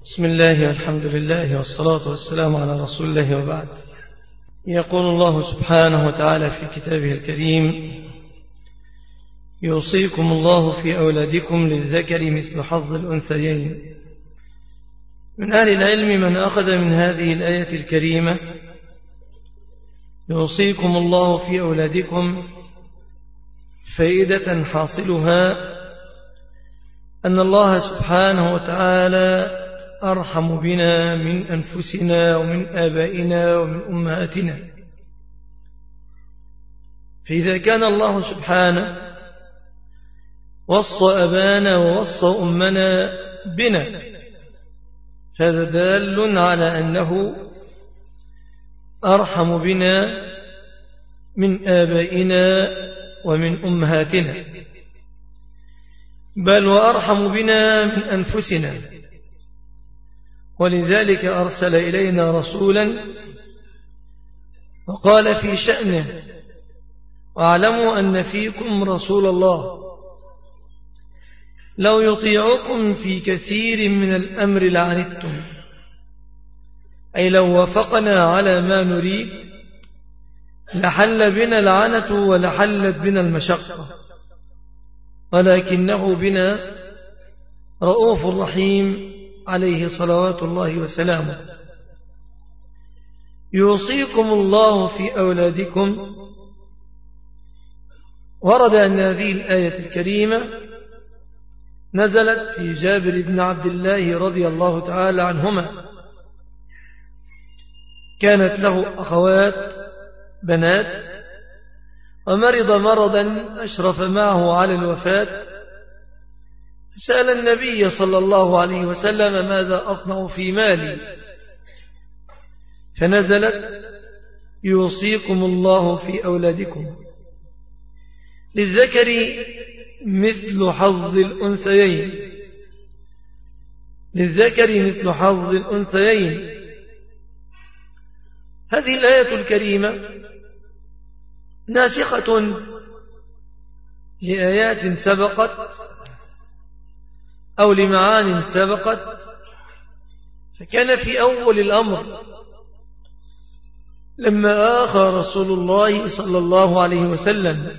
بسم الله والحمد لله والصلاة والسلام على رسول الله وبعد. يقول الله سبحانه وتعالى في كتابه الكريم: يوصيكم الله في أولادكم للذكر مثل حظ الأنثيين. من أهل العلم من أخذ من هذه الآية الكريمة يوصيكم الله في أولادكم فائدة حاصلها أن الله سبحانه وتعالى أرحم بنا من أنفسنا ومن آبائنا ومن أمهاتنا. فإذا كان الله سبحانه وصى أبانا ووصى أمنا بنا فهذا دال على أنه أرحم بنا من آبائنا ومن أمهاتنا، بل وأرحم بنا من أنفسنا. ولذلك أرسل إلينا رسولا وقال في شأنه: واعلموا أن فيكم رسول الله لو يطيعكم في كثير من الأمر لعنتم، أي لو وافقنا على ما نريد لحل بنا العنة ولحلت بنا المشقة، ولكنه بنا رؤوف رحيم عليه صلوات الله وسلامه. يوصيكم الله في أولادكم. ورد أن هذه الآية الكريمة نزلت في جابر بن عبد الله رضي الله تعالى عنهما، كانت له أخوات بنات ومرض مرضا أشرف معه على الوفاة، فسأل النبي صلى الله عليه وسلم: ماذا أصنع في مالي؟ فنزلت: يوصيكم الله في أولادكم للذكر مثل حظ الأنثيين. للذكر مثل حظ الأنثيين. هذه الآية الكريمة ناسخة لآيات سبقت أو لمعان سبقت. فكان في أول الأمر لما آخى رسول الله صلى الله عليه وسلم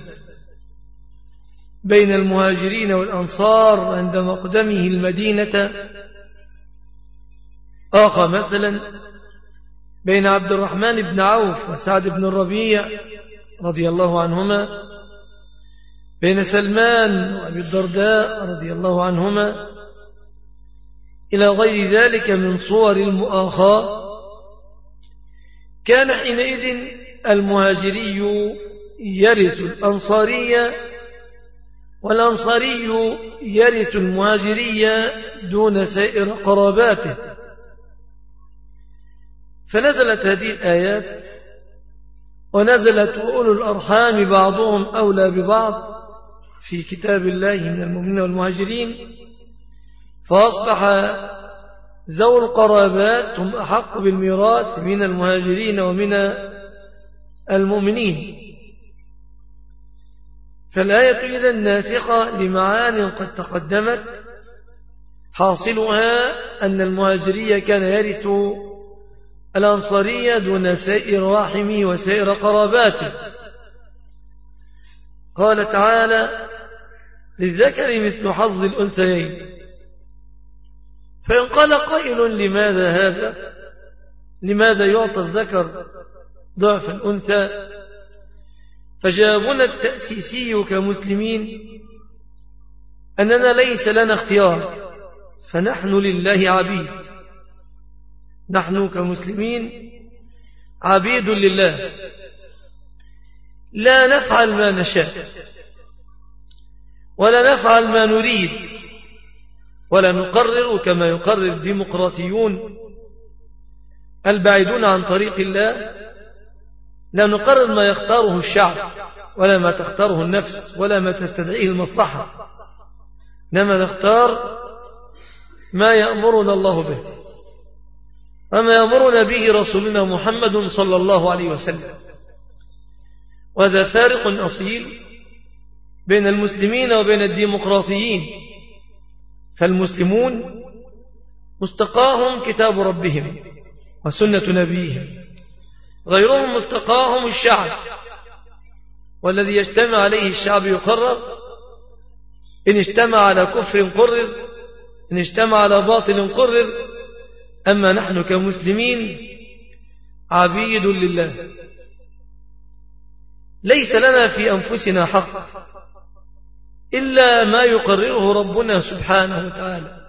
بين المهاجرين والأنصار عند مقدمه المدينة، آخى مثلا بين عبد الرحمن بن عوف وسعد بن الربيع رضي الله عنهما، بين سلمان وأبي الدرداء رضي الله عنهما، إلى غير ذلك من صور المؤاخاة. كان حينئذ المهاجري يرث الأنصارية والأنصاري يرث المهاجرية دون سائر قراباته. فنزلت هذه الآيات، ونزلت: وأولو الأرحام بعضهم أولى ببعض في كتاب الله من المؤمنين والمهاجرين، فأصبح ذو القرابات هم أحق بالميراث من المهاجرين ومن المؤمنين. فالآية إذن ناسخة لمعان قد تقدمت، حاصلها أن المهاجرية كان يرث الأنصارية دون سائر رحمه وسائر قراباته. قال تعالى: للذكر مثل حظ الأنثيين. فإن قال قائل: لماذا هذا؟ لماذا يعطى الذكر ضعف الأنثى؟ فجوابنا التأسيسي كمسلمين أننا ليس لنا اختيار، فنحن لله عبيد. نحن كمسلمين عبيد لله، لا نفعل ما نشاء ولا نفعل ما نريد ولا نقرر كما يقرر الديمقراطيون البعيدون عن طريق الله. لا نقرر ما يختاره الشعب ولا ما تختاره النفس ولا ما تستدعيه المصلحة، إنما نختار ما يأمرنا الله به وما يأمرنا به رسولنا محمد صلى الله عليه وسلم. وهذا فارق أصيل بين المسلمين وبين الديمقراطيين. فالمسلمون مستقاهم كتاب ربهم وسنة نبيهم، غيرهم مستقاهم الشعب، والذي يجتمع عليه الشعب يقرر، إن اجتمع على كفر قرر، إن اجتمع على باطل قرر. أما نحن كمسلمين عبيد لله، ليس لنا في أنفسنا حق إلا ما يقرره ربنا سبحانه وتعالى،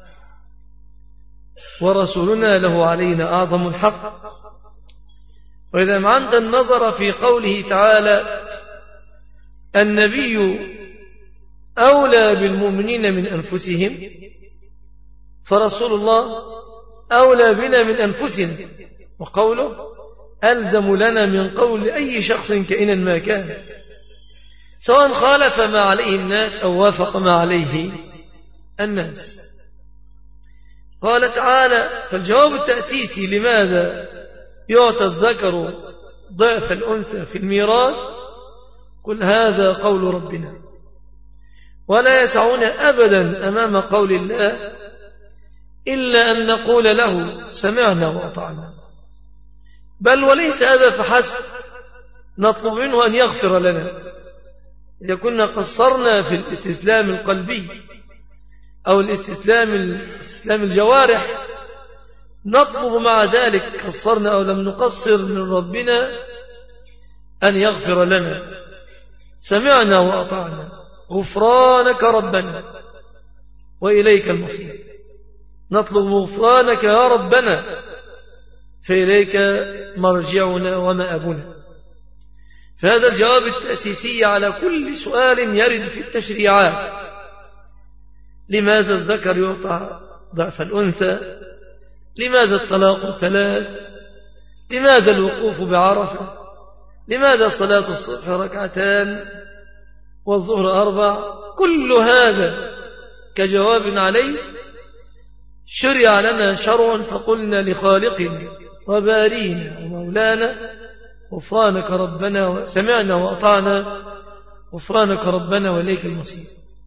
ورسولنا له علينا أعظم الحق. وإذا معنت النظر في قوله تعالى النبي أولى بالمؤمنين من أنفسهم، فرسول الله أولى بنا من أنفسنا، وقوله ألزم لنا من قول أي شخص كائنا ما كان، سواء خالف ما عليه الناس أو وافق ما عليه الناس. قال تعالى: فالجواب التأسيسي لماذا يعطى الذكر ضعف الأنثى في الميراث، قل هذا قول ربنا، ولا يسعون أبدا أمام قول الله إلا أن نقول له سمعنا وأطعنا. بل وليس هذا فحسب، نطلب منه أن يغفر لنا إذا كنا قصرنا في الاستسلام القلبي أو الاستسلام الجوارح، نطلب مع ذلك قصرنا أو لم نقصر من ربنا أن يغفر لنا. سمعنا وأطعنا غفرانك ربنا وإليك المصير، نطلب غفرانك يا ربنا فإليك مرجعنا ومآبنا. فهذا الجواب التأسيسي على كل سؤال يرد في التشريعات: لماذا الذكر يعطى ضعف الأنثى؟ لماذا الطلاق 3؟ لماذا الوقوف بعرفة؟ لماذا صلاة الصبح 2 والظهر 4؟ كل هذا كجواب عليه شرع لنا شرع، فقلنا لخالقنا وبارينا ومولانا غفرانك ربنا، سمعنا وأطعنا غفرانك ربنا وإليك المصير.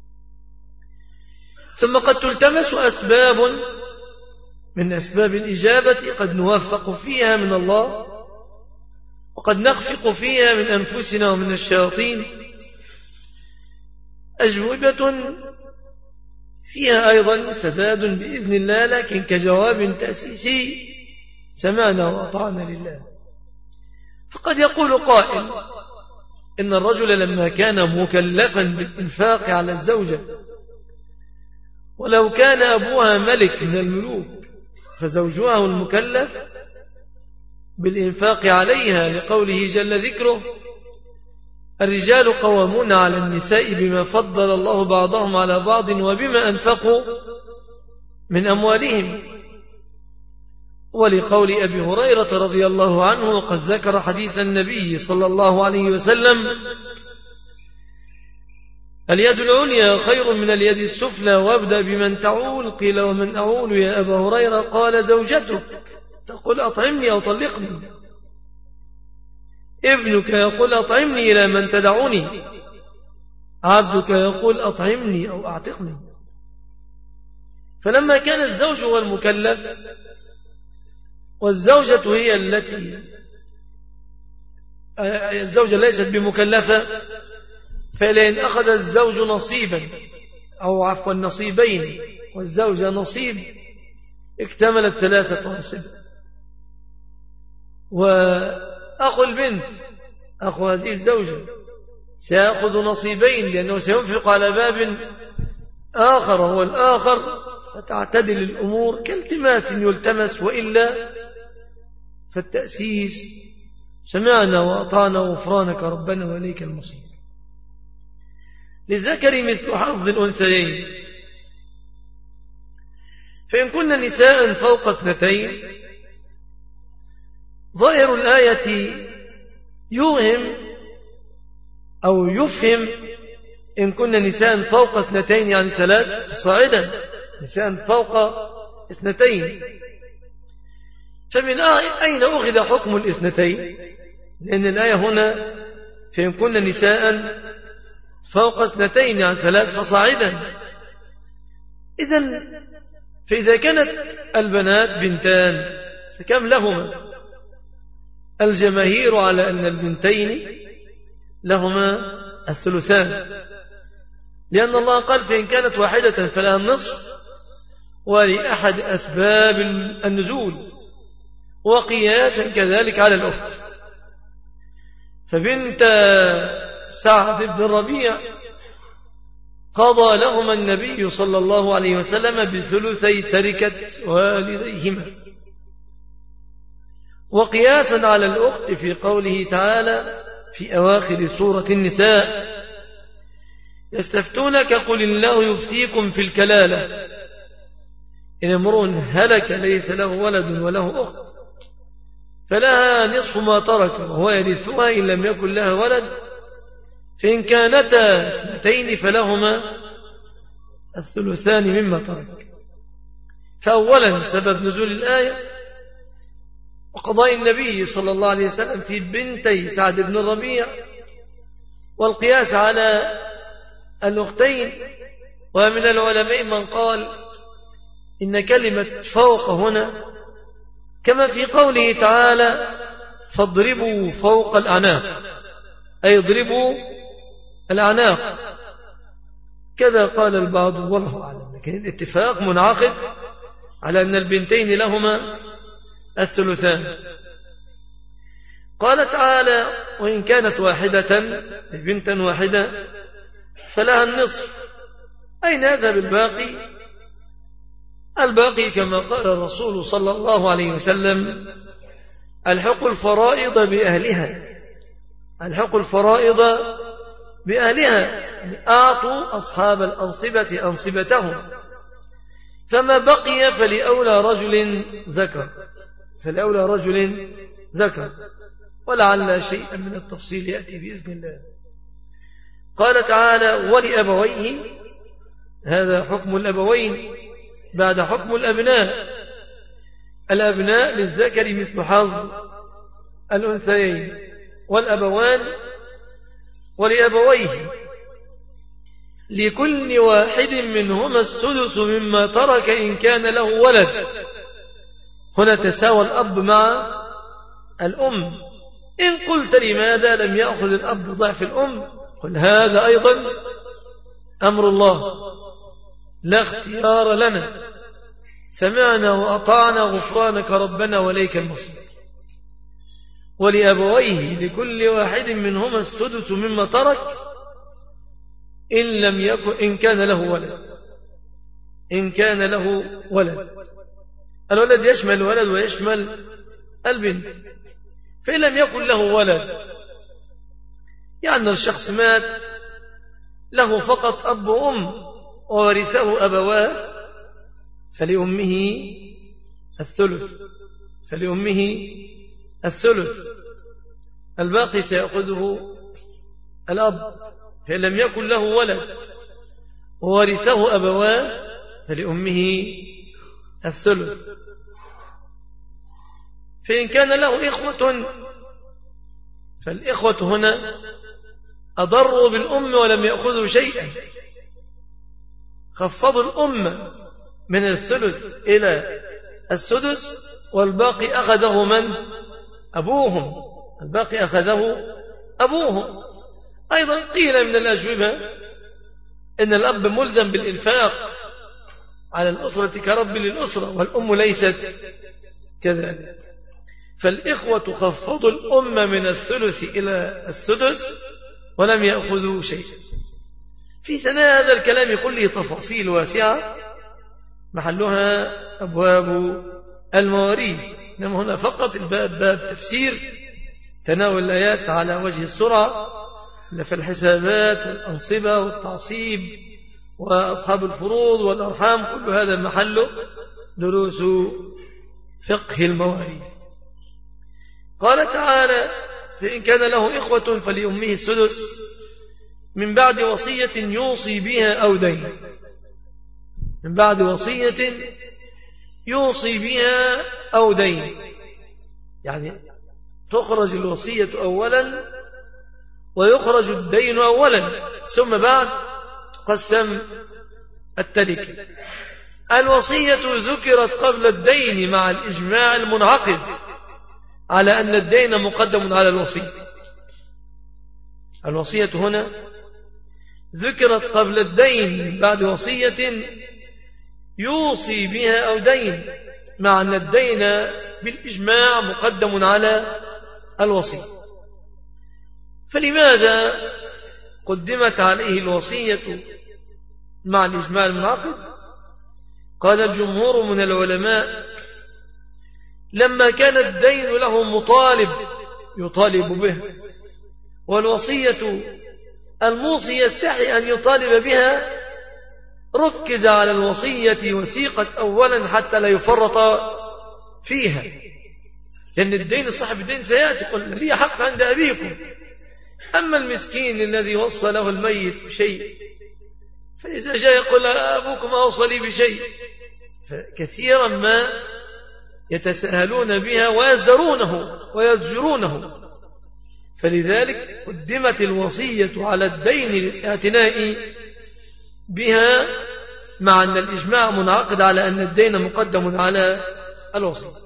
ثم قد تلتمس أسباب من أسباب الإجابة قد نوفق فيها من الله، وقد نخفق فيها من أنفسنا ومن الشياطين، أجوبة فيها أيضا سداد بإذن الله، لكن كجواب تأسيسي سمعنا وأطعنا لله. فقد يقول قائل إن الرجل لما كان مكلفا بالإنفاق على الزوجة، ولو كان أبوها ملك من الملوك، فزوجها المكلف بالإنفاق عليها، لقوله جل ذكره: الرجال قوامون على النساء بما فضل الله بعضهم على بعض وبما أنفقوا من أموالهم. ولقول أبي هريرة رضي الله عنه، وقد ذكر حديث النبي صلى الله عليه وسلم: اليد العليا خير من اليد السفلى، وابدأ بمن تعول. قيل ومن أعول يا أبا هريرة؟ قال زوجتك تقول أطعمني أو طلقني، ابنك يقول أطعمني إلى من تدعوني، عبدك يقول أطعمني أو أعتقني. فلما كان الزوج هو المكلف والزوجة هي الزوجة ليست بمكلفة، فلئن أخذ الزوج نصيبا أو عفوا نصيبين والزوجة نصيب اكتملت 3 أنصبة. وأخو البنت أخو هذه الزوجة سيأخذ نصيبين، لأنه سينفق على باب آخر هو الآخر، فتعتدل الأمور كالتماس يلتمس، وإلا فالتأسيس سمعنا وأطعنا غفرانك ربنا وإليك المصير. للذكر مثل حظ الأنثيين، فإن كن نساء فوق 2، ظاهر الآية يوهم أو يفهم إن كن نساء فوق 2 يعني 3 صاعدا، نساء فوق 2. فمن أين أخذ حكم 2؟ لأن الآية هنا فإن كن نساء فوق 2 يعني 3 فصاعدا. إذن فإذا كانت البنات بنتان فكم لهما؟ الجماهير على أن البنتين لهما الثلثان، لأن الله قال فإن كانت واحدة فلها النصف، ولأحد أسباب النزول، وقياسا كذلك على الأخت. فبنت سعد بن الربيع قضى لهما النبي صلى الله عليه وسلم بثلثي تركة والديهما، وقياسا على الأخت في قوله تعالى في أواخر سورة النساء: يستفتونك قل الله يفتيكم في الكلالة إن امرؤ هلك ليس له ولد وله أخت فلها نصف ما ترك وهو يرثها إن لم يكن لها ولد، فإن كانتا اثنتين فلهما الثلثان مما ترك. فأولا سبب نزول الآية وقضاء النبي صلى الله عليه وسلم في بنتي سعد بن الربيع، والقياس على الأختين. ومن العلماء من قال إن كلمة فوق هنا كما في قوله تعالى فاضربوا فوق الأعناق، أي اضربوا الأعناق، كذا قال البعض والله أعلم، لكن الاتفاق منعقد على أن البنتين لهما الثلثان. قال تعالى وإن كانت واحدة بنتا واحدة فلها النصف. أين يذهب الباقي؟ الباقي كما قال الرسول صلى الله عليه وسلم الحق الفرائض بأهلها، الحق الفرائض بأهلها، يعني أعطوا أصحاب الأنصبة أنصبتهم، فما بقي فلأولى رجل ذكر، فلأولى رجل ذكر، ولعل شيئا من التفصيل يأتي بإذن الله. قال تعالى ولأبويه، هذا حكم الأبوين بعد حكم الأبناء. الأبناء للذكر مثل حظ الأنثيين، والأبوان ولأبويه لكل واحد منهما السدس مما ترك إن كان له ولد. هنا تساوى الأب مع الأم. إن قلت لماذا لم يأخذ الأب ضعف الأم؟ قل هذا أيضا أمر الله لا اختيار لنا، سمعنا وأطعنا غفرانك ربنا وليك المصير. ولأبويه لكل واحد منهما السدس مما ترك إن كان له ولد، إن كان له ولد. الولد يشمل الولد ويشمل البنت. فإن لم يكن له ولد يعني الشخص مات له فقط أب وأم وورثه أبواه فلأمه الثلث، فلأمه الثلث، الباقي سيأخذه الأب. فإن لم يكن له ولد وورثه أبواه فلأمه الثلث. فإن كان له إخوة فالإخوة هنا أضروا بالأم ولم يأخذوا شيئا، خفضوا الأم من الثلث إلى السدس، والباقي أخذه من؟ أبوهم، الباقي أخذه أبوهم. أيضا قيل من الأجوبة إن الأب ملزم بالإنفاق على الأسرة كرب للأسرة، والأم ليست كذلك. فالإخوة خفضوا الأم من الثلث إلى السدس ولم يأخذوا شيئا. في ثناء هذا الكلام كله تفاصيل واسعة محلها أبواب المواريث، إنما هنا فقط الباب باب تفسير تناول الآيات على وجه السرعة، في الحسابات والأنصبة والتعصيب وأصحاب الفروض والأرحام، كل هذا محله دروس فقه المواريث. قال تعالى فإن كان له إخوة فلأمه السدس من بعد وصية يوصي بها أو دين، من بعد وصية يوصي بها أو دين، يعني تخرج الوصية أولا ويخرج الدين أولا، ثم بعد تقسم التركة. الوصية ذكرت قبل الدين مع الإجماع المنعقد على أن الدين مقدم على الوصية. الوصية هنا ذكرت قبل الدين بعد وصية يوصي بها أو دين، مع أن الدين بالإجماع مقدم على الوصية. فلماذا قدمت عليه الوصية مع الإجماع المنعقد؟ قال الجمهور من العلماء: لما كان الدين له مطالب يطالب به، والوصية الموصي يستحي أن يطالب بها، ركز على الوصية وسيقت أولا حتى لا يفرط فيها، لأن الدين صاحب الدين سيأتي قل لي حق عند أبيكم. أما المسكين الذي وصى له الميت بشيء، فإذا جاء يقول أبوكم أوصى لي بشيء، فكثيرا ما يتساهلون بها ويزدرونه ويزجرونه. فلذلك قدمت الوصية على الدين للاعتناء بها، مع أن الإجماع منعقد على أن الدين مقدم على الوصية.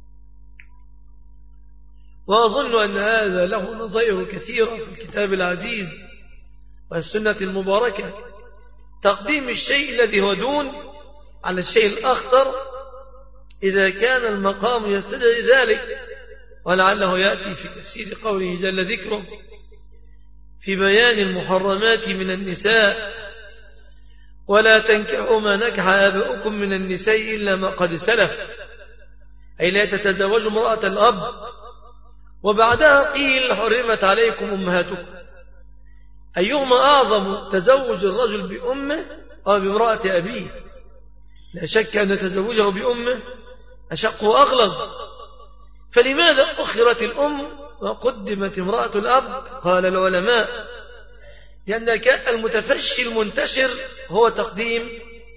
وأظن أن هذا له نظائر كثيرة في الكتاب العزيز والسنة المباركة، تقديم الشيء الذي هو دون على الشيء الأخطر إذا كان المقام يستدعي ذلك، ولعله يأتي في تفسير قوله جل ذكره في بيان المحرمات من النساء: ولا تنكحوا ما نكح آباؤكم من النساء إلا ما قد سلف، أي لا تتزوجوا امرأة الأب. وبعدها قيل: حرمت عليكم أمهاتكم. أيهما أعظم، تزوج الرجل بأمه أو بامرأة أبيه؟ لا شك أن تزوجه بأمه أشق وأغلظ. فلماذا أخرت الأم وقدمت امرأة الأب؟ قال العلماء: لأن المتفشي المنتشر هو تقديم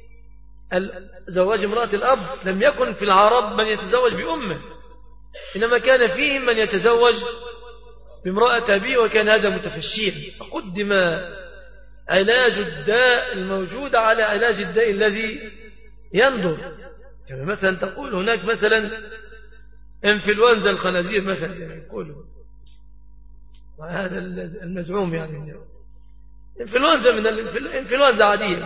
زواج امرأة الأب. لم يكن في العرب من يتزوج بأمه، إنما كان فيهم من يتزوج بامرأة أبيه، وكان هذا متفشيا، فقدم علاج الداء الموجود على علاج الداء الذي ينظر. كما مثلا تقول هناك مثلا انفلونزا الخنازير مثلا زي ما يقولوا، وهذا المزعوم يعني انفلونزا من الانفلونزا عادية،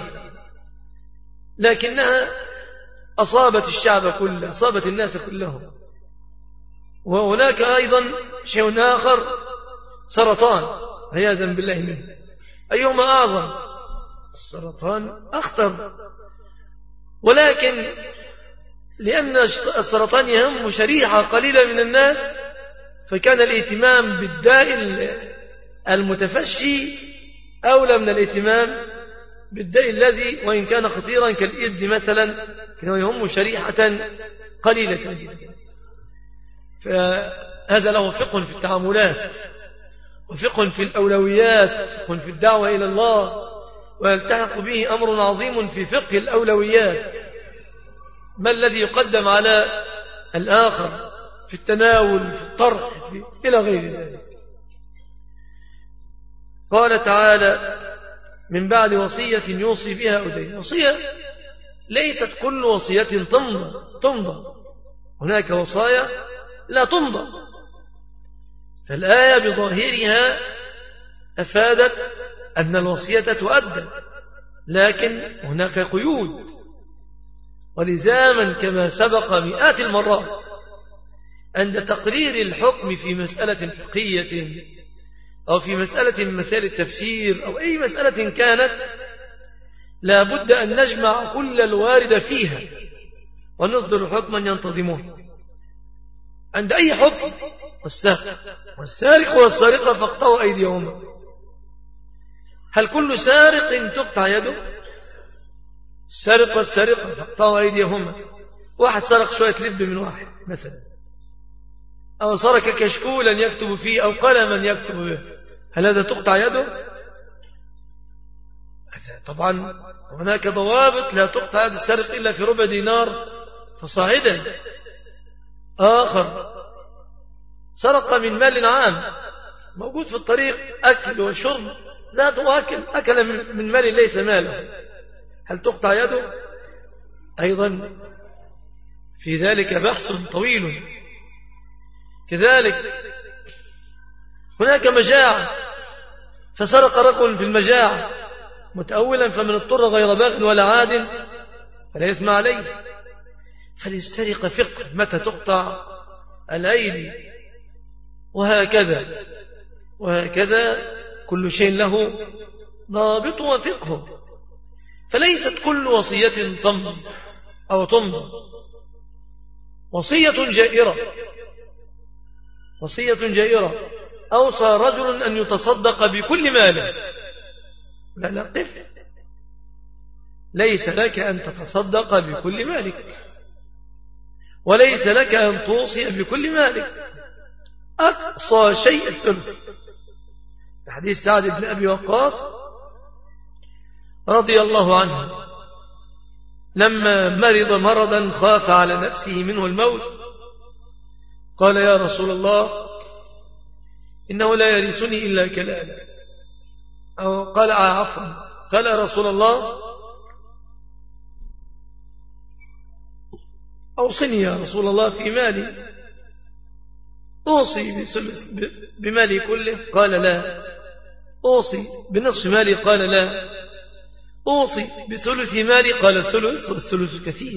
لكنها أصابت الشعب كله، أصابت الناس كلهم. وهناك أيضا شيء آخر، سرطان، عياذا بالله منه. أيهما أعظم؟ السرطان أخطر، ولكن لأن السرطان يهم شريحة قليلة من الناس، فكان الاهتمام بالداء المتفشي أولى من الاهتمام بالداء الذي وإن كان خطيرا كالإيدز مثلا، كان يهم شريحة قليلة جدا. فهذا له فقه في التعاملات، وفقه في الأولويات، فقه في الدعوة إلى الله، ويلتحق به أمر عظيم في فقه الأولويات. ما الذي يقدم على الآخر في التناول، في الطرح، إلى غير ذلك. قال تعالى: من بعد وصية يوصي بها أو دين. وصية ليست كل وصية تمضى، هناك وصايا لا تمضى. فالآية بظاهرها أفادت أن الوصية تؤدى، لكن هناك قيود ولزاما كما سبق مئات المرات عند تقرير الحكم في مسألة فقهية أو في مسألة من مسائل التفسير أو أي مسألة كانت، لا بد أن نجمع كل الوارد فيها ونصدر حكما ينتظمه. عند أي حكم: والسارق والسارقة فاقطعوا أيديهما. هل كل سارق تقطع يده؟ السارق والسارقة فاقطعوا أيديهما. واحد سرق شوية لب من واحد مثلا، أو سرق كشكولا يكتب فيه أو قلما يكتب به، هل هذا تقطع يده؟ طبعا هناك ضوابط، لا تقطع يد السارق إلا في ربع دينار فصاعدا. آخر سرق من مال عام موجود في الطريق، أكل وشرب ذاته أكل من مال ليس ماله، هل تقطع يده؟ أيضا في ذلك بحث طويل. كذلك هناك مجاعة، فسرق رجل في المجاعة متأولا فمن اضطر غير باغ ولا عاد فلا يسمع عليه. فللسرقة فقه متى تقطع الأيدي، وهكذا كل شيء له ضابط وفقه. فليست كل وصية تمضي أو تمضى. وصية جائرة أوصى رجل أن يتصدق بكل ماله، لا قف، ليس لك أن تتصدق بكل مالك، وليس لك أن توصي بكل مالك، أقصى شيء الثلث. حديث سعد بن أبي وقاص رضي الله عنه لما مرض مرضا خاف على نفسه منه الموت قال يا رسول الله إنه لا يرثني إلا كلالة، أو قال عفوا، قال يا رسول الله أوصني يا رسول الله في مالي، أوصي بمالي كله؟ قال لا. أوصي بنصف مالي؟ قال لا. أوصي بثلث مالي؟ قال الثلث، والثلث كثير.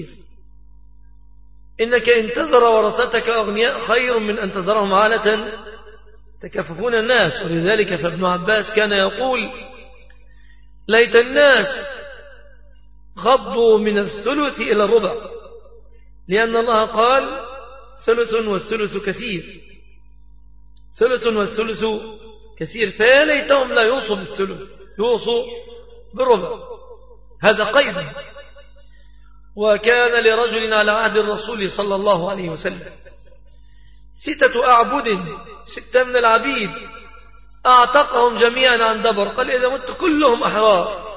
إنك إن تذر ورثتك أغنياء خير من أن تذرهم عالة تكففون الناس. ولذلك فابن عباس كان يقول ليت الناس غضوا من الثلث إلى الربع، لأن الله قال ثلث والثلث كثير، ثلث والثلث كثير، فيا ليتهم لا يوصوا بالثلث، يوصوا بالربع. هذا قيد. وكان لرجل على عهد الرسول صلى الله عليه وسلم 6 أعبد، 6 من العبيد، أعتقهم جميعا عن دبر، قال إذا مت كلهم أحرار.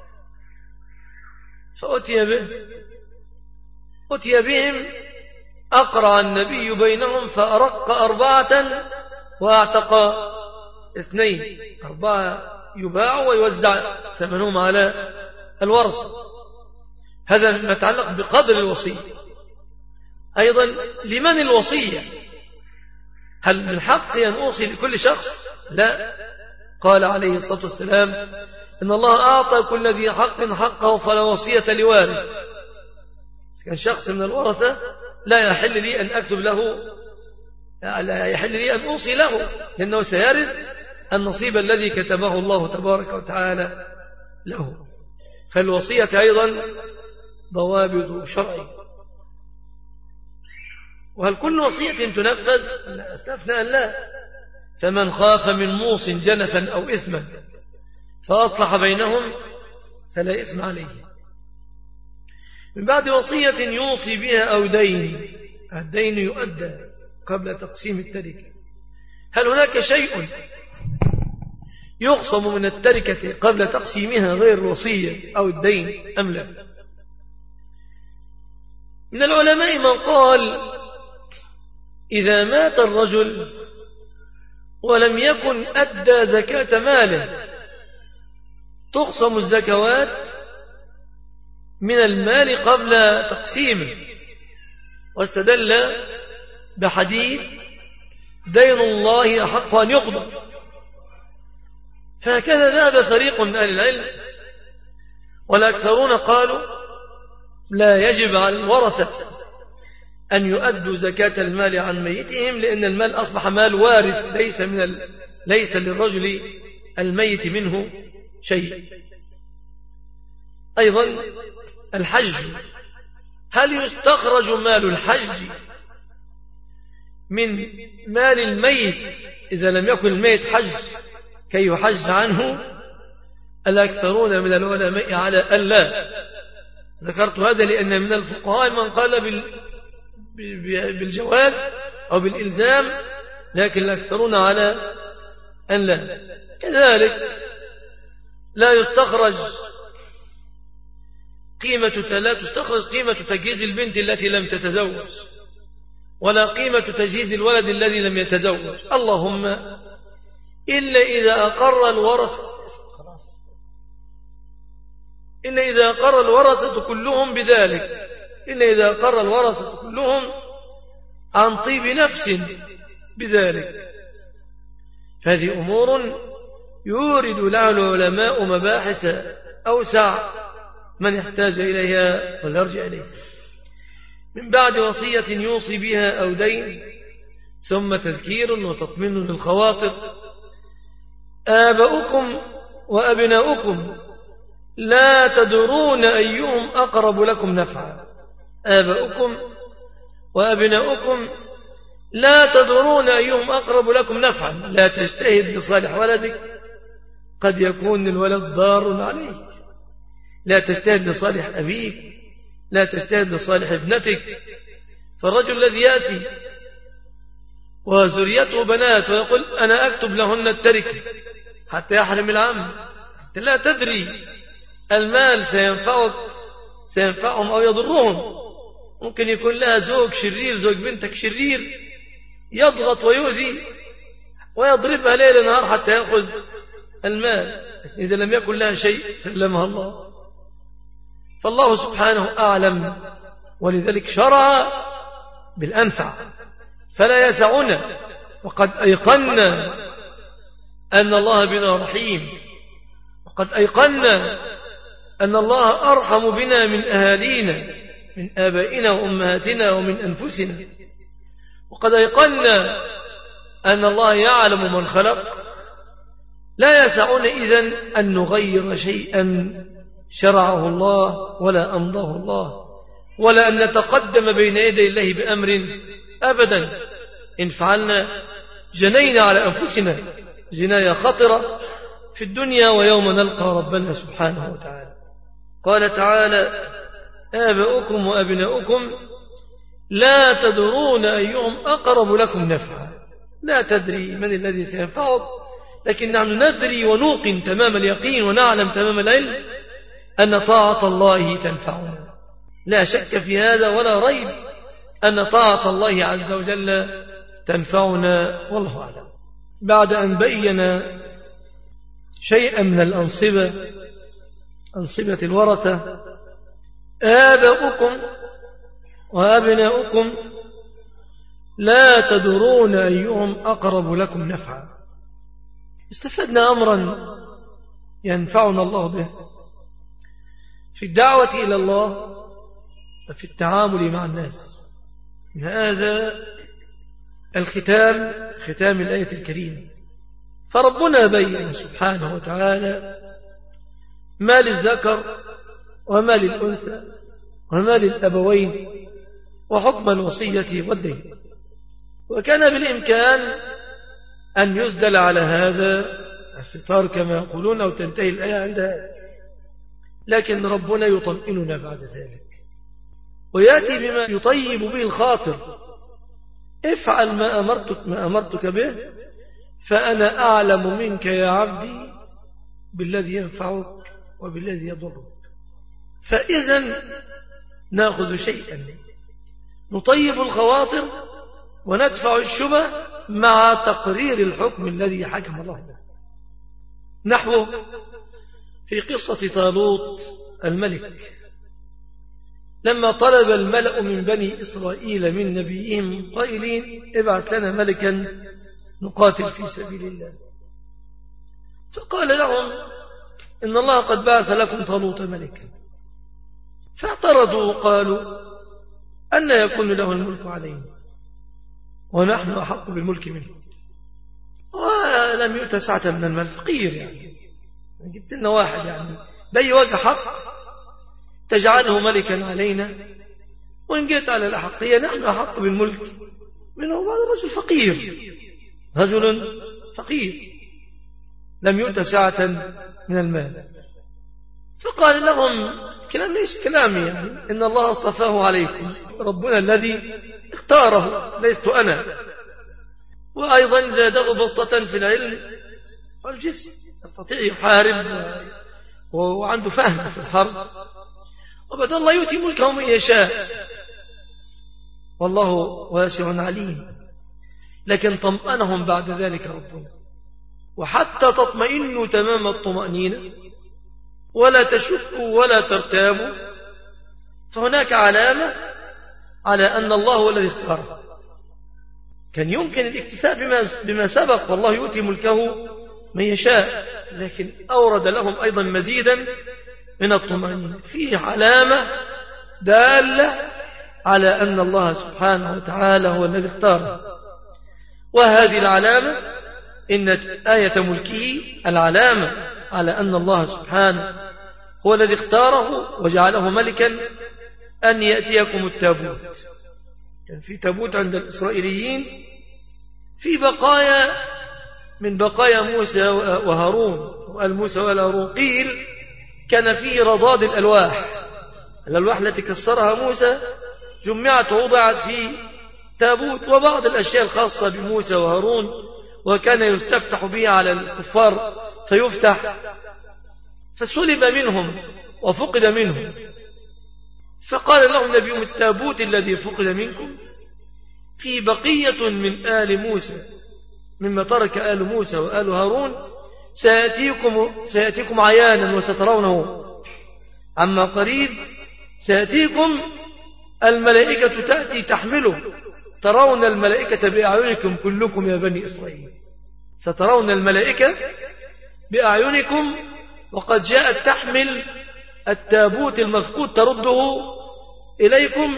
فأتي بهم، أقرع النبي بينهم فأرق 4 وأعتق 2. 4 يباع ويوزع ثمنهم على الورث. هذا ما يتعلق بقدر الوصية. أيضا لمن الوصية؟ هل من حقي أن أوصي لكل شخص؟ لا. قال عليه الصلاة والسلام إن الله أعطى كل ذي حق حقه فلا وصية لوارث. كان شخص من الورثة لا يحل لي أن أكتب له، لا يحل لي أن أوصي له، لأنه سيرث النصيب الذي كتبه الله تبارك وتعالى له. فالوصية أيضا ضوابط شرعية. وهل كل وصية تنفذ؟ لا، استثنى أن لا. فمن خاف من موص جنفا أو إثما فأصلح بينهم فلا إثم عليه. من بعد وصية يوصي بها أو دين، الدين يؤدى قبل تقسيم التركة. هل هناك شيء يقسم من التركة قبل تقسيمها غير الوصية أو الدين أم لا؟ من العلماء من قال إذا مات الرجل ولم يكن أدى زكاة ماله تقسم الزكوات من المال قبل تقسيمه، واستدل بحديث دين الله أحق أن يقضى. فهكذا ذهب فريق من أهل العلم، والأكثرون قالوا لا يجب على الورثة أن يؤدوا زكاة المال عن ميتهم، لأن المال أصبح مال وارث، ليس للرجل الميت منه شيء. أيضا الحج، هل يستخرج مال الحج من مال الميت إذا لم يكن الميت حج كي يحج عنه؟ الأكثرون من العلماء على أن لا. ذكرت هذا لأن من الفقهاء من قال بالجواز أو بالإلزام، لكن الأكثرون على أن لا. كذلك لا يستخرج قيمة تجهيز البنت التي لم تتزوج، ولا قيمة تجهيز الولد الذي لم يتزوج، اللهم إلا إذا أقر الورثة كلهم بذلك إلا إذا قر الورثة كلهم عن طيب نفس بذلك. فهذه أمور يورد لها العلماء مباحث أوسع من يحتاج إليها ويرجع إليها. من بعد وصية يوصي بها أو دين، ثم تذكير وتطمين للخواطر. آباؤكم وأبناؤكم لا تدرون أيهم أقرب لكم نفعا. آباؤكم وأبناؤكم لا تدرون أيهم أقرب لكم نفعا. لا تجتهد لصالح ولدك، قد يكون الولد ضار عليك. لا تجتهد لصالح أبيك، لا تجتهد لصالح ابنتك. فالرجل الذي يأتي وذريته بنات ويقول أنا أكتب لهن التركة حتى يحرم العم، حتى لا تدري المال سينفعهم أو يضرهم. ممكن يكون لها زوج شرير، زوج بنتك شرير، يضغط ويؤذي ويضربها ليل نهار حتى يأخذ المال. إذا لم يكن لها شيء سلمها الله. فالله سبحانه أعلم، ولذلك شرع بالأنفع. فلا يسعنا، وقد أيقنا أن الله بنا رحيم، وقد أيقنا أن الله أرحم بنا من أهالينا، من آبائنا وأمهاتنا ومن أنفسنا. وقد أيقنا أن الله يعلم من خلق. لا يسعنا إذن أن نغير شيئا شرعه الله ولا أمضاه الله، ولا أن نتقدم بين يدي الله بأمر أبدا. إن فعلنا جنينا على أنفسنا جناية خطرة في الدنيا ويوم نلقى ربنا سبحانه وتعالى. قال تعالى: آباؤكم وأبناؤكم لا تدرون أيهم أقرب لكم نفعا. لا تدري من الذي سينفعك، لكن نحن ندري ونوقن تمام اليقين ونعلم تمام العلم أن طاعة الله تنفعنا. لا شك في هذا ولا ريب أن طاعة الله عز وجل تنفعنا، والله أعلم. بعد أن بين شيئا من الأنصبة، أنصبة الورثة: آباؤكم وأبناؤكم لا تدرون أيهم أقرب لكم نفعا. استفدنا أمرا ينفعنا الله به في الدعوة إلى الله وفي التعامل مع الناس. من هذا ختام الآية الكريمة. فربنا بين سبحانه وتعالى ما للذكر وما للأنثى وما للأبوين وحكم الوصية والدين. وكان بالإمكان أن يسدل على هذا الستار كما يقولون أو تنتهي الآية عند هذا، لكن ربنا يطمئننا بعد ذلك ويأتي بما يطيب به الخاطر. افعل ما أمرتك به فأنا أعلم منك يا عبدي بالذي ينفعك وبالذي يضرك. فإذا نأخذ شيئا نطيب الخواطر وندفع الشبه مع تقرير الحكم الذي حكم الله به. نحو في قصة طالوت الملك، لما طلب الملأ من بني إسرائيل من نبيهم قائلين: ابعث لنا ملكا نقاتل في سبيل الله. فقال لهم: إن الله قد بعث لكم طالوت ملكا. فاعترضوا وقالوا: أن يكون له الملك علينا ونحن أحق بالملك منه، ولم يؤت سعة من المال، فقير يعني جبت لنا واحد يعني بأي وجه حق تجعله ملكا علينا، وإن جئت على الأحقية نحن أحق بالملك منه. وبعد الرجل فقير، رجل فقير لم يؤت سعة من المال. فقال لهم: كلام ليس كلامي، يعني إن الله اصطفاه عليكم، ربنا الذي اختاره ليست أنا. وأيضا زاده بسطة في العلم والجسم، يستطيع يحارب وعنده فهم في الحرب، وبدأ الله يؤتي ملكه من يشاء والله واسع عليم. لكن طمأنهم بعد ذلك ربنا، وحتى تطمئنوا تمام الطمأنينة ولا تشكوا ولا ترتابوا، فهناك علامة على أن الله هو الذي اختاره. كان يمكن الاكتفاء بما سبق، والله يؤتي ملكه من يشاء، لكن أورد لهم أيضا مزيدا من الطمأنينة. فيه علامة دالة على أن الله سبحانه وتعالى هو الذي اختاره، وهذه العلامة إن آية ملكه العلامة على أن الله سبحانه هو الذي اختاره وجعله ملكا أن يأتيكم التابوت. كان في تابوت عند الإسرائيليين في بقايا من بقايا موسى وهارون، وقال موسى والهارون قيل كان فيه رضاد الألواح التي كسرها موسى جمعت ووضعت في تابوت، وبعض الأشياء الخاصة بموسى وهارون وكان يستفتح به على الكفار فيفتح، فسلب منهم وفقد منهم. فقال لهم نبيهم التابوت الذي فقد منكم في بقية من آل موسى مما ترك آل موسى وآل هارون سيأتيكم عيانا وسترونه عما قريب، سيأتيكم الملائكة تأتي تحمله، ترون الملائكة بأعينكم كلكم يا بني إسرائيل، سترون الملائكة بأعينكم وقد جاءت تحمل التابوت المفقود ترده إليكم،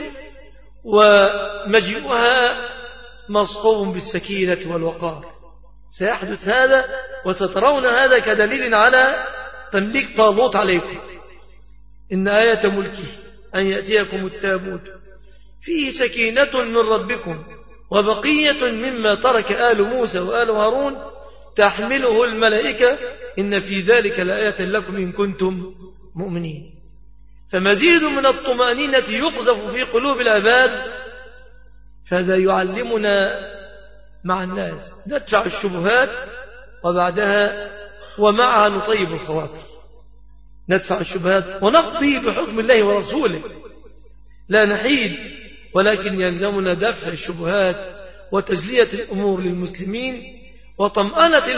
ومجيئها مصحوب بالسكينة والوقار. سيحدث هذا وسترون هذا كدليل على تمليك طالوت عليكم. إن آية ملكه أن يأتيكم التابوت فيه سكينة من ربكم وبقية مما ترك آل موسى وآل هارون تحمله الملائكة إن في ذلك لآية لكم إن كنتم مؤمنين. فمزيد من الطمأنينة يقذف في قلوب العباد، فهذا يعلمنا مع الناس ندفع الشبهات وبعدها ومعها نطيب الخواطر. ندفع الشبهات ونقضي بحكم الله ورسوله، لا نحيد، ولكن يلزمنا دفع الشبهات وتجلية الأمور للمسلمين وطمأنة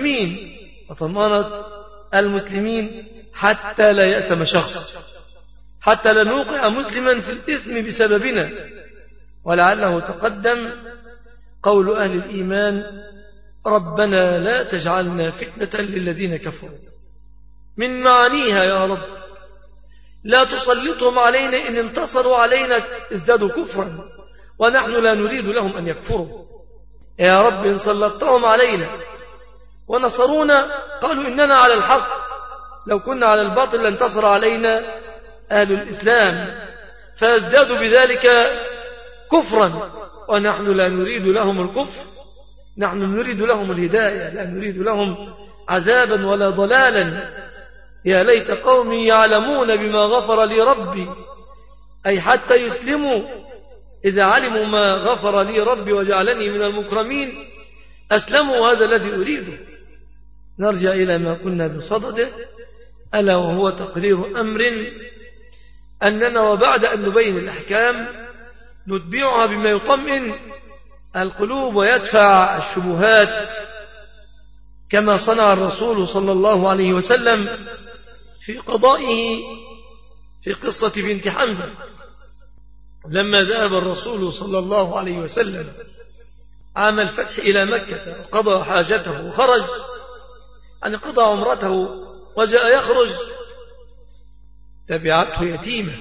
المسلمين حتى لا يأثم شخص، حتى لا نوقع مسلما في الإثم بسببنا. ولعله تقدم قول أهل الإيمان ربنا لا تجعلنا فتنة للذين كفروا، من معانيها يا رب لا تسلطهم علينا، إن انتصروا علينا ازدادوا كفرا ونحن لا نريد لهم أن يكفروا. يا رب إن سلطتهم علينا ونصرونا قالوا إننا على الحق، لو كنا على الباطل لانتصر علينا أهل الإسلام، فازدادوا بذلك كفرا ونحن لا نريد لهم الكفر، نحن نريد لهم الهداية، لا نريد لهم عذابا ولا ضلالا. يا ليت قومي يعلمون بما غفر لي ربي، أي حتى يسلموا إذا علموا ما غفر لي ربي وجعلني من المكرمين أسلموا، هذا الذي أريده. نرجع إلى ما كنا بصدده، ألا وهو تقرير أمر أننا وبعد أن نبين الأحكام نتبعها بما يطمئن القلوب ويدفع الشبهات، كما صنع الرسول صلى الله عليه وسلم في قضائه في قصة بنت حمزة. لما ذهب الرسول صلى الله عليه وسلم عام الفتح إلى مكة وقضى حاجته وخرج، أن قضى عمرته وجاء يخرج، تبعته يتيمة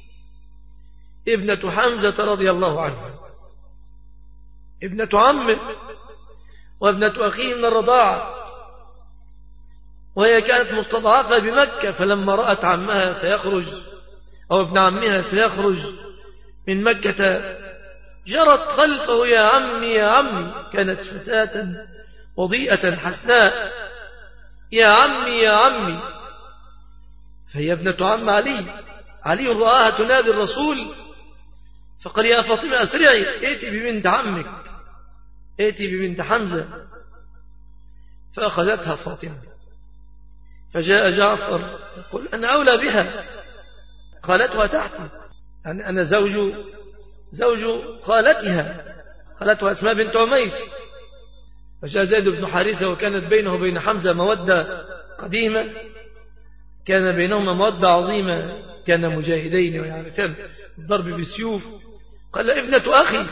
ابنة حمزة رضي الله عنها، ابنة عمه وابنة أخيه من الرضاعة، وهي كانت مستضعفة بمكة. فلما رأت عمها سيخرج أو ابن عمها سيخرج من مكة جرت خلفه يا عمي يا عمي، كانت فتاة وضيئة حسناء، يا عمي يا عمي، فهي ابنة عم علي رآها تنادي الرسول فقال يا فاطمة أسرعي ائتي ببنت عمك، ائتي ببنت حمزة. فأخذتها فاطمة، فجاء جعفر يقول أنا أولى بها، قالتها تحتي، يعني أنا زوج خالتها أسماء بنت عميس. فجاء زيد بن حارثة وكانت بينه وبين حمزة مودة قديمة، كان بينهما مودة عظيمة، كان مجاهدين ويعرفان الضرب بالسيوف. قال ابنة أخي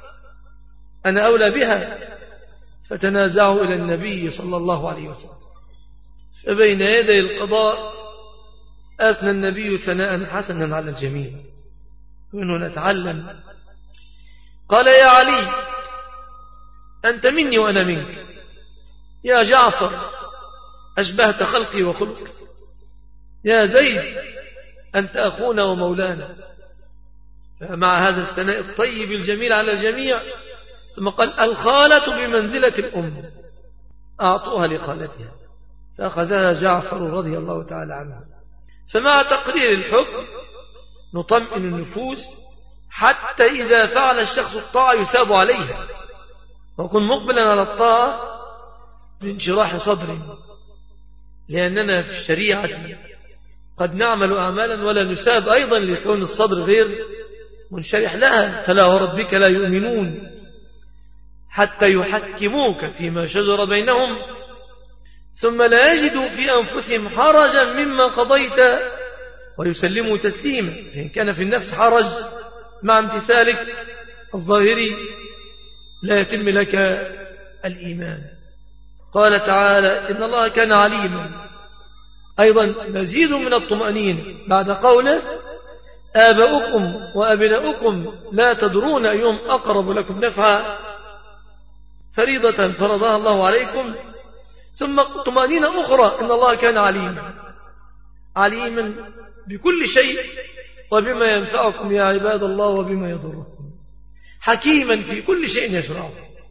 أنا أولى بها. فتنازعوا إلى النبي صلى الله عليه وسلم. فبين يدي القضاء أثنى النبي ثناء حسنا على الجميع. منه نتعلم. قال يا علي أنت مني وأنا منك. يا جعفر أشبهت خلقي وخلقي. يا زيد أنت أخونا ومولانا. فمع هذا الثناء الطيب الجميل على الجميع ثم قال الخالة بمنزلة الأم أعطوها لخالتها. فأخذها جعفر رضي الله تعالى عنه. فمع تقرير الحكم نطمئن النفوس حتى إذا فعل الشخص الطاعة يثاب عليها ويكون مقبلا على الطاعة بانشراح صدر، لأننا في الشريعة قد نعمل أعمالا ولا نساب أيضا لكون الصدر غير منشرح لها. فلا وربك لا يؤمنون حتى يحكموك فيما شجر بينهم ثم لا يجدوا في أنفسهم حرجا مما قضيت ويسلموا تسليما. فإن كان في النفس حرج مع امتثالك الظاهري لا يتم لك الإيمان. قال تعالى إن الله كان عليما. أيضا مزيد من الطمأنينة بعد قوله آباؤكم وأبناؤكم لا تدرون أيهم أقرب لكم نفعا فريضة فرضها الله عليكم. ثم طمأنينة أخرى إن الله كان عليما، عليما بكل شيء وبما ينفعكم يا عباد الله وبما يضركم، حكيما في كل شيء يشرعه.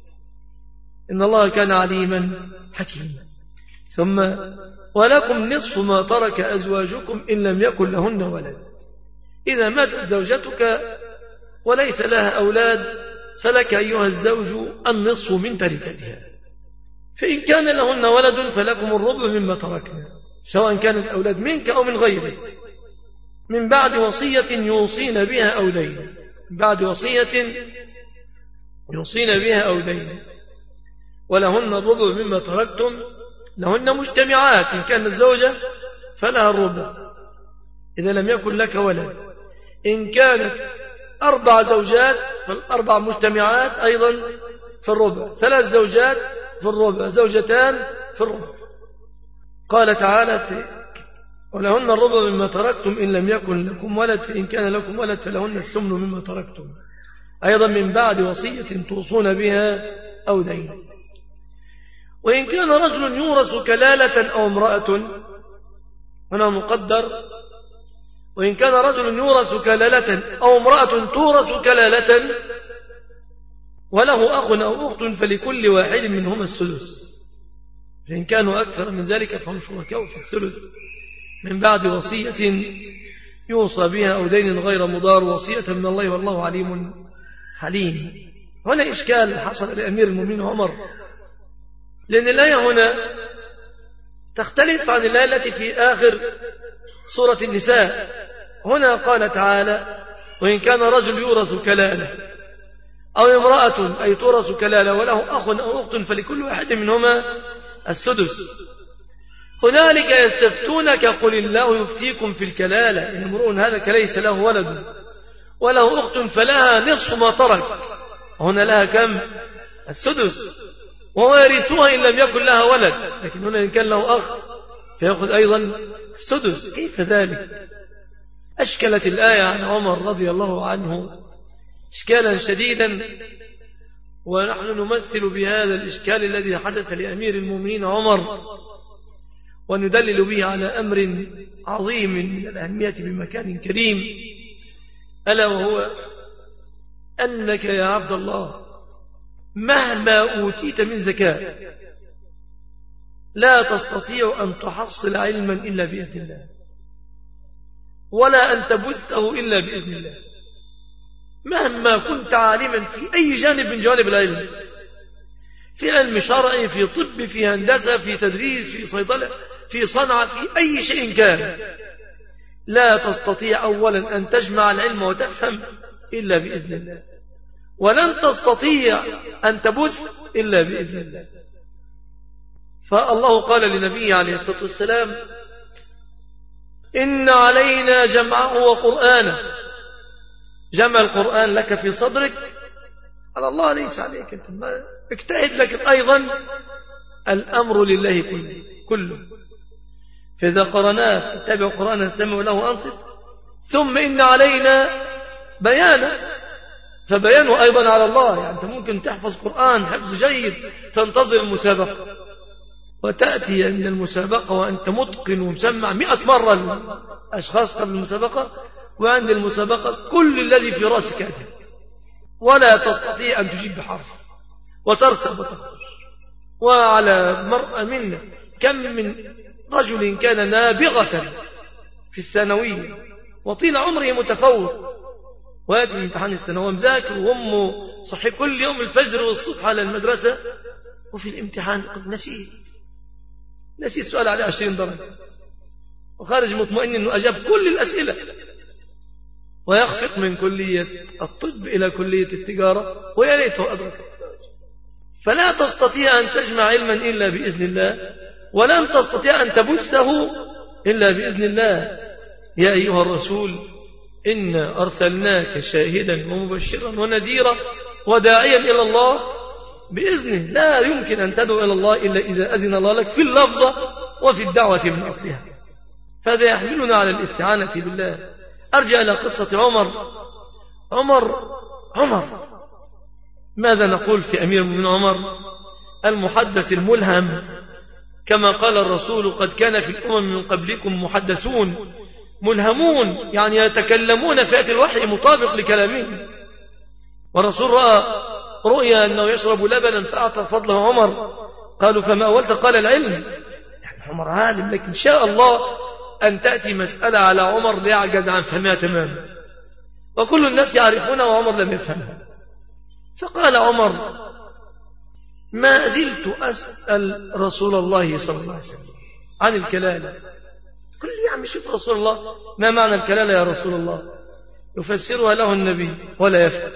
إن الله كان عليما حكيما. ثم ولكم نصف ما ترك أزواجكم إن لم يكن لهن ولد. إذا ماتت زوجتك وليس لها أولاد فلك أيها الزوج النصف من تركتها. فإن كان لهن ولد فلكم الربع مما تركنا سواء كانت الأولاد منك أو من غيرك من بعد وصية يوصين بها أو دين. بعد وصية يوصين بها أو دين. ولهن الربع مما تركتم. لهن مجتمعات إن كانت الزوجة فلها الربع إذا لم يكن لك ولد. إن كانت 4 زوجات فالأربع مجتمعات أيضا في الربع. 3 زوجات في الربع. زوجتان في الربع. قال تعالى ولهن الربع مما تركتم إن لم يكن لكم ولد فإن كان لكم ولد فلهن الثمن مما تركتم أيضا من بعد وصية توصون بها أو دين. وإن كان رجل يورث كلالة أو امرأة هنا مقدر. وإن كان رجل يورث كلالة أو امرأة تورث كلالة وله أخ أو أخت فلكل واحد منهما السدس. فإن كانوا أكثر من ذلك فهم شركاء في الثلث من بعد وصية يوصى بها أو دين غير مضار وصية من الله والله عليم حليم. هنا إشكال حصل لأمير المؤمنين عمر لأن الآية هنا تختلف عن الآية التي في آخر سورة النساء. هنا قال تعالى وإن كان رجل يورث كلالة أو امرأة أي تورث كلالة وله أخ أو أخت فلكل واحد منهما السدس. هنالك يستفتونك قل الله يفتيكم في الكلالة إن امرؤ هلك ليس له ولد وله أخت فلها نصف ما ترك. هنا لها كم؟ السدس. وهو يرثها إن لم يكن لها ولد. لكن هنا إن كان له أخ فيأخذ أيضا السدس. كيف ذلك؟ أشكلت الآية عن عمر رضي الله عنه إشكالا شديدا ونحن نمثل بهذا الإشكال الذي حدث لأمير المؤمنين عمر وندلل به على أمر عظيم من الأهمية بمكان كريم ألا وهو أنك يا عبد الله مهما أوتيت من ذكاء لا تستطيع أن تحصل علما إلا بإذن الله ولا أن تبثه إلا بإذن الله. مهما كنت عالما في أي جانب من جوانب العلم في علم شرعي في طب في هندسة في تدريس في صيدلة في صنعة في أي شيء كان لا تستطيع أولا أن تجمع العلم وتفهم إلا بإذن الله ولن تستطيع أن تبث إلا بإذن الله. فالله قال لنبيه عليه الصلاة والسلام إن علينا جمعه وقرآنه جمع القرآن لك في صدرك على الله ليس عليك، أنت اجتهد. لكن أيضا الأمر لله كله. فإذا قرأناه اتبع القرآن استمع له وأنصت، ثم إن علينا بيانه، فبيانه أيضا على الله. يعني أنت ممكن تحفظ قرآن حفظ جيد، تنتظر المسابقة، وتأتي عند المسابقة وأنت متقن ومسمع 100 مرة الأشخاص قبل المسابقة، وعند المسابقة كل الذي في رأسك أتى، ولا تستطيع أن تجيب بحرف، وترسب وتخرج. وعلى مرأة منا كم من رجل كان نابغة في الثانوية وطيل عمره متفوق، ويأتي الامتحان الثانوي مذاكر وأمه صحي كل يوم الفجر والصبح على المدرسة، وفي الامتحان قد نسيت سؤال عليه 20 درجة، وخارج مطمئن أنه أجاب كل الأسئلة، ويخفق من كلية الطب إلى كلية التجارة، ويا ليته أدرك التجارة. فلا تستطيع أن تجمع علما إلا بإذن الله، ولن تستطيع أن تبثه إلا بإذن الله. يا أيها الرسول إنا أرسلناك شاهدا ومبشرا ونذيرا وداعيا إلى الله بإذنه. لا يمكن أن تدعو إلى الله إلا إذا أذن الله لك في اللفظة وفي الدعوة من أصلها. فهذا يحملنا على الاستعانة بالله. أرجع إلى قصة عمر. ماذا نقول في أمير المؤمنين عمر؟ المحدث الملهم، كما قال الرسول: قد كان في الأمم من قبلكم محدثون ملهمون، يعني يتكلمون في آية الوحي مطابق لكلامهم. والرسول رأى رؤيا أنه يشرب لبنا فأعطى فضله عمر، قالوا: فما أولت؟ قال: العلم. يعني عمر عالم، لكن شاء الله أن تأتي مسألة على عمر ليعجز عن فهمها تماما، وكل الناس يعرفونها وعمر لم يفهمها. فقال عمر: ما زلت أسأل رسول الله صلى الله عليه وسلم عن الكلالة. كل يوم شوف رسول الله، ما معنى الكلالة يا رسول الله؟ يفسرها له النبي ولا يفهم.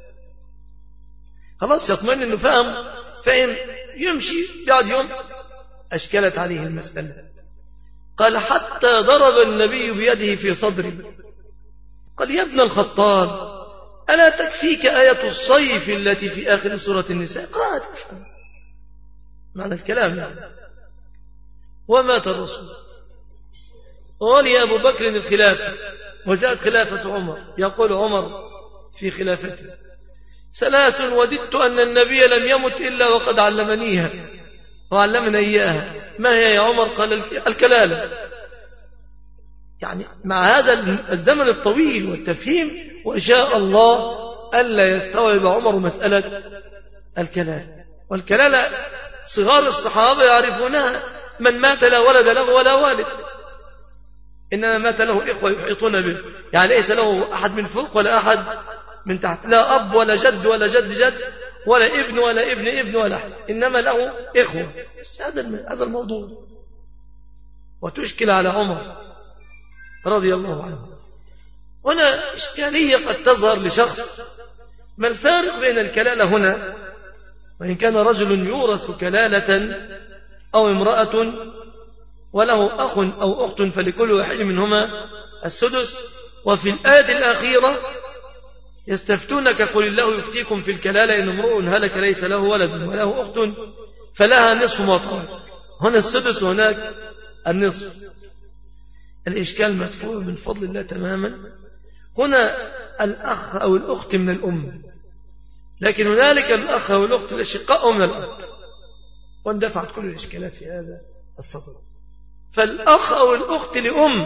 خلاص يطمئن أنه فهم، يمشي بعد يوم أشكلت عليه المسألة. قال: حتى ضرب النبي بيده في صدري، قال: يا ابن الخطاب، ألا تكفيك آية الصيف التي في آخر سورة النساء؟ اقرأها تفهم معنى الكلام يعني. ومات الرسول، ولي أبو بكر الخلافة، وجاءت خلافة عمر. يقول عمر في خلافته: 3 وددت أن النبي لم يمت إلا وقد علمنيها وعلمنا إياها. ما هي يا عمر؟ قال: الكلالة. يعني مع هذا الزمن الطويل والتفهيم، وشاء الله ألا يستوعب عمر مسألة الكلالة. والكلالة صغار الصحابة يعرفونها، من مات لا ولد له ولا والد، إنما مات له إخوة يحيطون به، يعني ليس له أحد من فوق ولا أحد من تحت، لا أب ولا جد ولا جد ولا ابن ولا ابن ولا أحد، إنما له إخوة. هذا الموضوع. وتشكل على عمر رضي الله عنه. هنا إشكالية قد تظهر لشخص: ما الفارق بين الكلالة هنا، وإن كان رجل يورث كلالة أو امرأة وله أخ أو أخت فلكل واحد منهما السدس، وفي الآية الأخيرة: يستفتونك قل الله يفتيكم في الكلالة إن امرؤ هلك ليس له ولد وله أخت فلها نصف ما ترك. هنا السدس وهناك النصف. الإشكال مدفوع من فضل الله تماما. هنا الأخ أو الأخت من الأم، لكن هنالك الأخ أو الأخت الأشقاء من الأب، واندفعت كل الإشكالات في هذا السطر. فالأخ أو الأخت لأم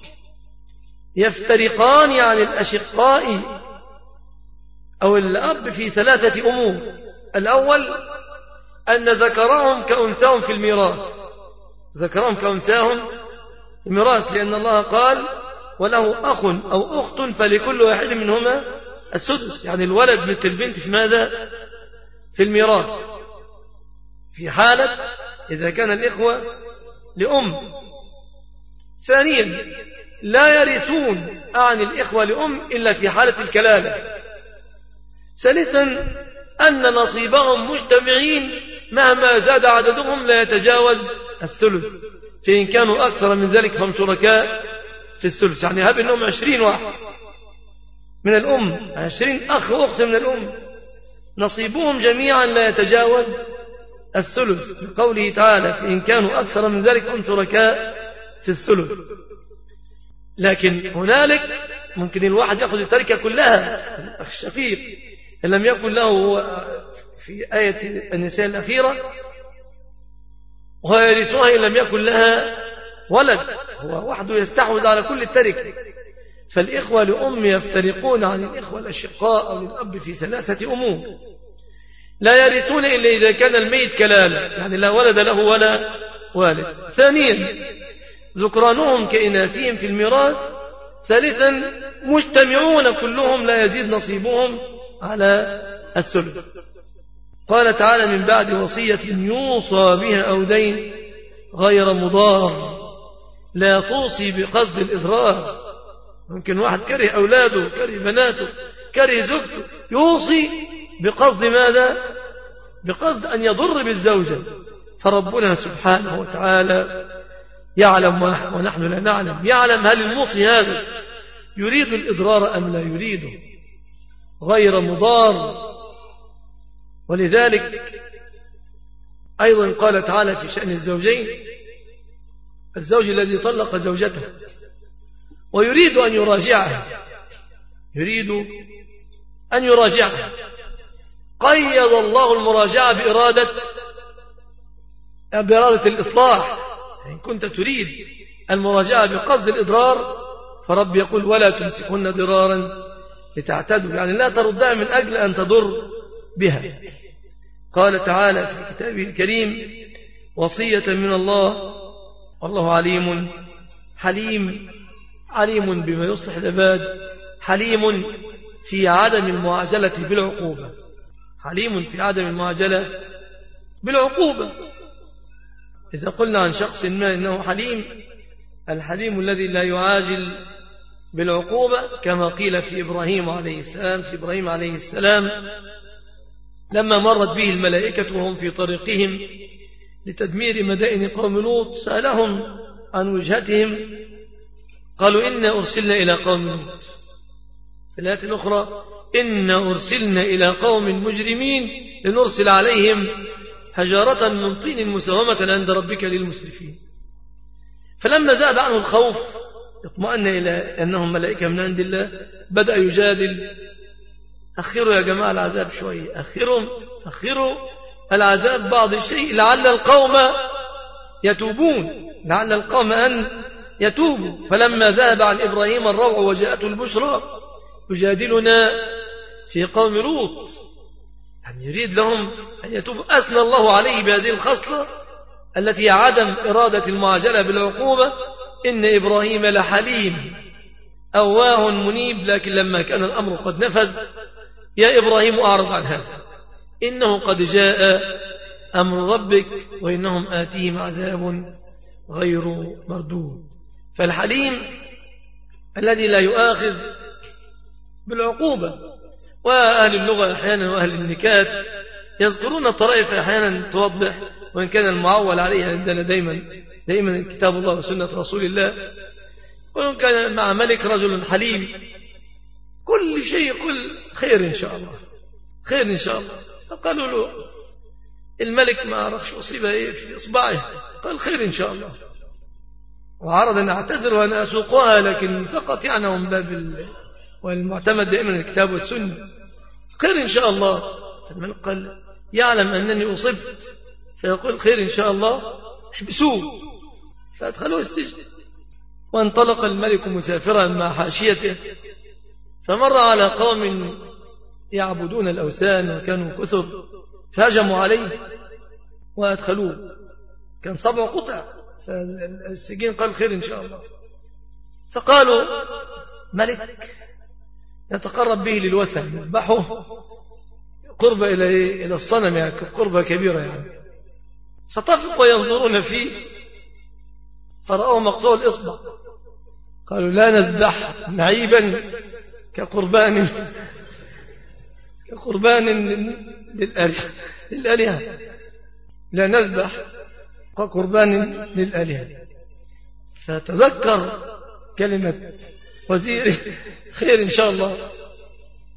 يفترقان عن الأشقاء أو الأب في 3 أمور. الأول أن ذكرهم كأنثاهم في الميراث، ذكرهم كأنثاهم في الميراث، لأن الله قال: وله أخ أو أخت فلكل واحد منهما السدس، يعني الولد مثل البنت في ماذا؟ في الميراث، في حالة إذا كان الإخوة لأم. ثانيا لا يرثون عن الإخوة لأم إلا في حالة الكلالة. ثالثا أن نصيبهم مجتمعين مهما زاد عددهم لا يتجاوز الثلث، فإن كانوا أكثر من ذلك فهم شركاء في الثلث، يعني هب أنهم 20 واحد من الأم، 20 أخ وأخت من الأم، نصيبهم جميعا لا يتجاوز الثلث، لقوله تعالى فإن كانوا أكثر من ذلك هم شركاء في الثلث. لكن هنالك ممكن الواحد يأخذ التركة كلها، الشقيق إن لم يكن له في آية النساء الأخيرة ويرثها إن لم يكن لها ولد، هو وحده يستحوذ على كل التركة. فالإخوة لأم يفترقون عن الإخوة الأشقاء أو للأب في 3 أمور: لا يرثون إلا إذا كان الميت كلالة، يعني لا ولد له ولا والد. ثانيا ذكرانهم كإناثهم في الميراث. ثالثا مجتمعون كلهم لا يزيد نصيبهم على الثلث. قال تعالى من بعد وصية يوصى بها أو دين غير مضار، لا توصي بقصد الإضرار. ممكن واحد كره أولاده، كره بناته، كره زوجته، يوصي بقصد ماذا؟ بقصد أن يضر بالزوجة. فربنا سبحانه وتعالى يعلم ونحن لا نعلم، يعلم هل الموصي هذا يريد الإضرار أم لا يريده، غير مضار. ولذلك أيضا قال تعالى في شأن الزوجين: الزوج الذي طلق زوجته ويريد أن يراجعها، يريد أن يراجعها، قيد الله المراجعة بإرادة الإصلاح. إن كنت تريد المراجعة بقصد الإضرار فرب يقول ولا تمسكن ضرارا لتعتدوا، يعني لا تردها من أجل أن تضر بها. قال تعالى في كتابه الكريم: وصية من الله والله عليم حليم، عليم بما يصلح العباد، حليم في عدم المعاجلة بالعقوبة، حليم في عدم المعاجلة بالعقوبة. إذا قلنا عن شخص ما إنه حليم، الحليم الذي لا يعاجل بالعقوبة، كما قيل في إبراهيم عليه السلام لما مرت به الملائكة وهم في طريقهم لتدمير مدائن قوم لوط، سألهم عن وجهتهم قالوا إنا أرسلنا إلى قوم لوط. في الآية الأخرى إنا أرسلنا إلى قوم مجرمين لنرسل عليهم حجارة من طين مسومة عند ربك للمسرفين. فلما ذهب عنه الخوف اطمأن إلى أنهم ملائكة من عند الله، بدأ يجادل: أخروا يا جماعة العذاب شوية، أخروا العذاب بعض الشيء لعل القوم يتوبون، لعل القوم أن يتوبوا. فلما ذهب عن إبراهيم الروع وجاءته البشرى يجادلنا في قوم لوط، يعني يريد لهم أن يتوبوا. أثنى الله عليه بهذه الخصلة التي هي عدم إرادة المعاجلة بالعقوبة: إن إبراهيم لحليم أواه منيب. لكن لما كان الأمر قد نفذ: يا إبراهيم أعرض عن هذا، إنه قد جاء أمر ربك وإنهم آتيهم عذاب غير مردود. فالحليم الذي لا يؤاخذ بالعقوبة. وأهل اللغة أحيانا وأهل النكات يذكرون الطرائف أحيانا توضح، وإن كان المعول عليها عندنا دائما كتاب الله وسنة رسول الله. وإن كان مع ملك رجل حليم كل شيء يقول خير إن شاء الله، خير إن شاء الله. فقالوا له الملك ما عرفش أصيب في إصبعه، قال خير إن شاء الله، وعرض أن أعتذر وأن أسوقها، لكن فقط يعني من باب والمعتمد دائما الكتاب والسنة، خير إن شاء الله. فالملك قال يعلم أنني أصبت فيقول خير إن شاء الله، احبسوه. فأدخلوه السجن. وانطلق الملك مسافرا مع حاشيته، فمر على قوم يعبدون الأوثان وكانوا كثر، فهجموا عليه وأدخلوه، كان 7 قطع. فالسجين قال خير إن شاء الله. فقالوا ملك يتقرب به للوثن يذبحه قرب إلى الصنم، يعني قربة كبيرة يعني. فطفقوا ينظرون فيه فرأوا مقطوع الإصبع، قالوا لا نذبح نعيبا كقربان للآلهة، لا نذبح كقربان للآلهة. فتذكر كلمة وزير خير إن شاء الله،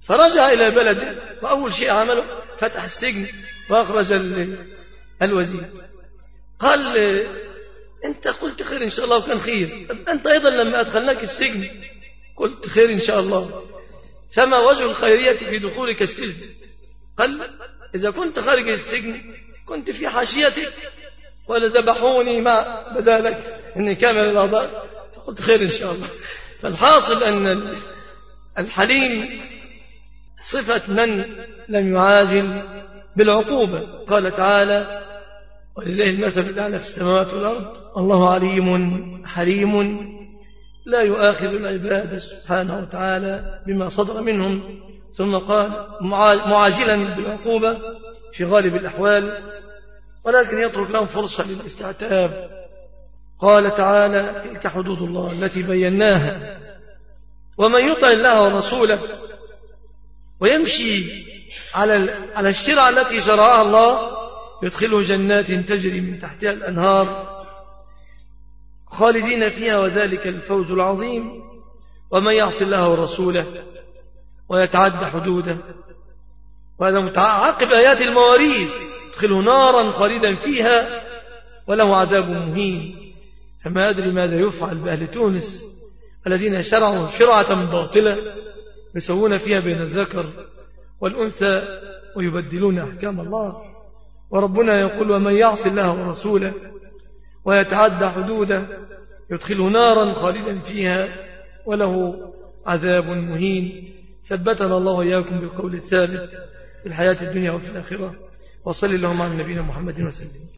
فرجع إلى بلده، وأول شيء عمله فتح السجن وأخرج الوزير. قال أنت قلت خير إن شاء الله وكان خير، أنت أيضا لما أدخلناك السجن قلت خير إن شاء الله، فما وجه الخيرية في دخولك السجن؟ قال إذا كنت خارج السجن كنت في حاشيتك ولذبحوني ما بدا لك إني كامل الأعضاء، فقلت خير إن شاء الله. فالحاصل أن الحليم صفة من لم يعاجل بالعقوبة. قال تعالى ولله المثل الأعلى في السماوات والأرض الله عليم حليم لا يؤاخذ العباد سبحانه وتعالى بما صدر منهم. ثم قال معاجلا بالعقوبة في غالب الأحوال، ولكن يترك لهم فرصة للاستعتاب. قال تعالى تلك حدود الله التي بيناها، ومن يطع الله ورسوله ويمشي على الشرع التي شرعها الله يدخله جنات تجري من تحتها الأنهار خالدين فيها وذلك الفوز العظيم. ومن يعص الله ورسوله ويتعدى حدوده، وهذا متعاقب آيات المواريث، يدخله نارا خالدا فيها وله عذاب مهين. فما أدري ماذا يفعل بأهل تونس الذين شرعوا شرعة باطلة يسوون فيها بين الذكر والأنثى ويبدلون أحكام الله. وربنا يقول ومن يعص الله ورسوله ويتعدى حدوده يدخله نارا خالدا فيها وله عذاب مهين. ثبتنا الله وإياكم بالقول الثابت في الحياة الدنيا وفي الآخرة. وصلي اللهم على نبينا محمد وسلم.